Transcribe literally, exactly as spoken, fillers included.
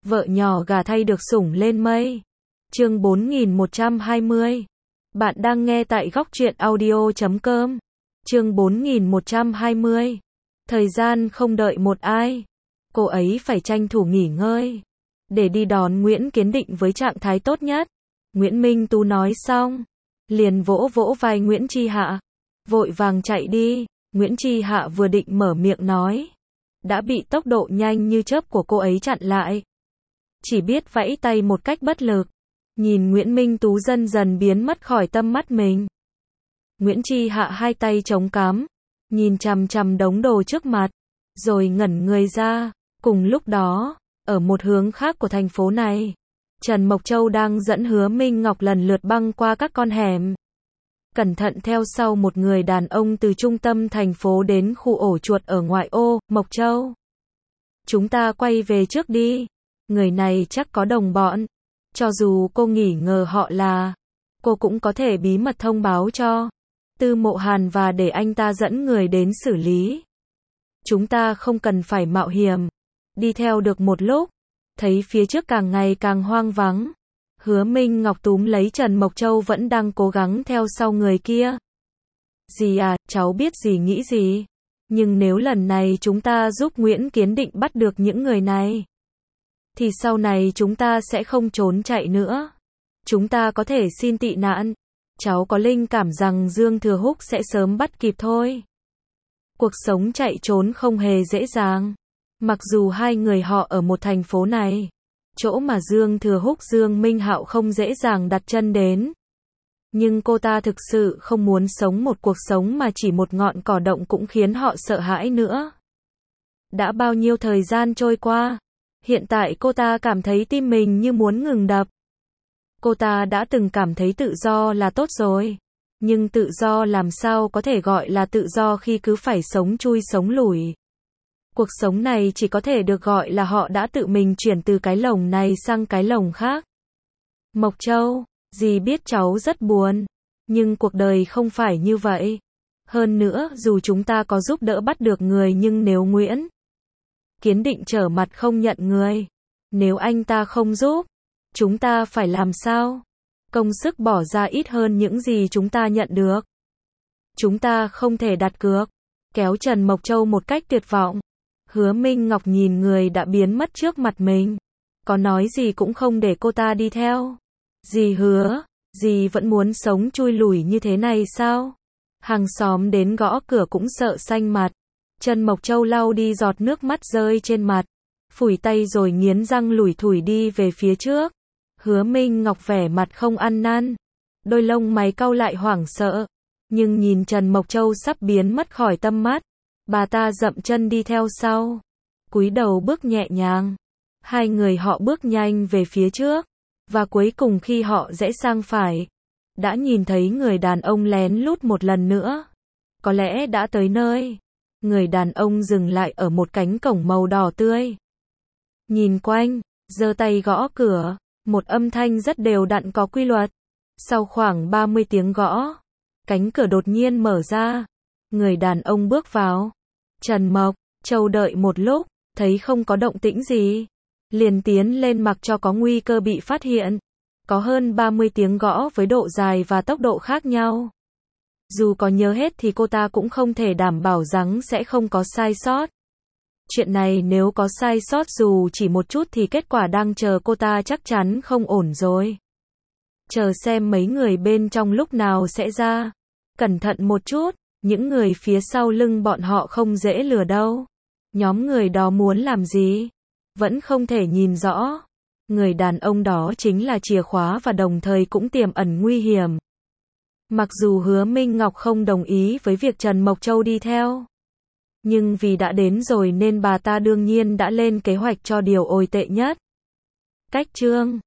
Vợ nhỏ gà thay được sủng lên mây. Chương bốn nghìn một trăm hai mươi. Bạn đang nghe tại góc truyện audio chấm com. Chương bốn nghìn một trăm hai mươi. Thời gian không đợi một ai. Cô ấy phải tranh thủ nghỉ ngơi để đi đón Nguyễn Kiến Định với trạng thái tốt nhất. Nguyễn Minh Tú nói xong, liền vỗ vỗ vai Nguyễn Chi Hạ, vội vàng chạy đi. Nguyễn Chi Hạ vừa định mở miệng nói, đã bị tốc độ nhanh như chớp của cô ấy chặn lại. Chỉ biết vẫy tay một cách bất lực, nhìn Nguyễn Minh Tú dần dần biến mất khỏi tâm mắt mình. Nguyễn Chi Hạ hai tay chống cằm, nhìn chằm chằm đống đồ trước mặt, rồi ngẩn người ra. Cùng lúc đó, ở một hướng khác của thành phố này, Trần Mộc Châu đang dẫn Hứa Minh Ngọc lần lượt băng qua các con hẻm. Cẩn thận theo sau một người đàn ông từ trung tâm thành phố đến khu ổ chuột ở ngoại ô. Mộc Châu, chúng ta quay về trước đi. Người này chắc có đồng bọn. Cho dù cô nghỉ ngờ họ là, cô cũng có thể bí mật thông báo cho Tư Mộ Hàn và để anh ta dẫn người đến xử lý. Chúng ta không cần phải mạo hiểm. Đi theo được một lúc, thấy phía trước càng ngày càng hoang vắng. Hứa Minh Ngọc túm lấy Trần Mộc Châu vẫn đang cố gắng theo sau người kia. Dì à, cháu biết dì nghĩ gì. Nhưng nếu lần này chúng ta giúp Nguyễn Kiến Định bắt được những người này, thì sau này chúng ta sẽ không trốn chạy nữa. Chúng ta có thể xin tị nạn. Cháu có linh cảm rằng Dương Thừa Húc sẽ sớm bắt kịp thôi. Cuộc sống chạy trốn không hề dễ dàng. Mặc dù hai người họ ở một thành phố này, chỗ mà Dương Thừa Húc, Dương Minh Hạo không dễ dàng đặt chân đến. Nhưng cô ta thực sự không muốn sống một cuộc sống mà chỉ một ngọn cỏ động cũng khiến họ sợ hãi nữa. Đã bao nhiêu thời gian trôi qua, hiện tại cô ta cảm thấy tim mình như muốn ngừng đập. Cô ta đã từng cảm thấy tự do là tốt rồi. Nhưng tự do làm sao có thể gọi là tự do khi cứ phải sống chui sống lủi. Cuộc sống này chỉ có thể được gọi là họ đã tự mình chuyển từ cái lồng này sang cái lồng khác. Mộc Châu, dì biết cháu rất buồn. Nhưng cuộc đời không phải như vậy. Hơn nữa, dù chúng ta có giúp đỡ bắt được người nhưng nếu Nguyễn Kiến Định trở mặt không nhận người, nếu anh ta không giúp, chúng ta phải làm sao? Công sức bỏ ra ít hơn những gì chúng ta nhận được. Chúng ta không thể đặt cược. Kéo Trần Mộc Châu một cách tuyệt vọng. Hứa Minh Ngọc nhìn người đã biến mất trước mặt mình. Có nói gì cũng không để cô ta đi theo. Dì hứa, dì vẫn muốn sống chui lủi như thế này sao? Hàng xóm đến gõ cửa cũng sợ xanh mặt. Trần Mộc Châu lau đi giọt nước mắt rơi trên mặt, phủi tay rồi nghiến răng lủi thủi đi về phía trước. Hứa Minh Ngọc vẻ mặt không ăn năn, đôi lông mày cau lại hoảng sợ. Nhưng nhìn Trần Mộc Châu sắp biến mất khỏi tâm mắt, bà ta dậm chân đi theo sau, cúi đầu bước nhẹ nhàng. Hai người họ bước nhanh về phía trước, và cuối cùng khi họ rẽ sang phải, đã nhìn thấy người đàn ông lén lút một lần nữa. Có lẽ đã tới nơi. Người đàn ông dừng lại ở một cánh cổng màu đỏ tươi. Nhìn quanh, giơ tay gõ cửa, một âm thanh rất đều đặn có quy luật. Sau khoảng ba mươi tiếng gõ, cánh cửa đột nhiên mở ra. Người đàn ông bước vào. Trần Mộc Châu đợi một lúc, thấy không có động tĩnh gì, liền tiến lên mặc cho có nguy cơ bị phát hiện. Có hơn ba mươi tiếng gõ với độ dài và tốc độ khác nhau. Dù có nhớ hết thì cô ta cũng không thể đảm bảo rằng sẽ không có sai sót. Chuyện này nếu có sai sót dù chỉ một chút thì kết quả đang chờ cô ta chắc chắn không ổn rồi. Chờ xem mấy người bên trong lúc nào sẽ ra. Cẩn thận một chút, những người phía sau lưng bọn họ không dễ lừa đâu. Nhóm người đó muốn làm gì? Vẫn không thể nhìn rõ. Người đàn ông đó chính là chìa khóa và đồng thời cũng tiềm ẩn nguy hiểm. Mặc dù Hứa Minh Ngọc không đồng ý với việc Trần Mộc Châu đi theo, nhưng vì đã đến rồi nên bà ta đương nhiên đã lên kế hoạch cho điều tồi tệ nhất. Cách chương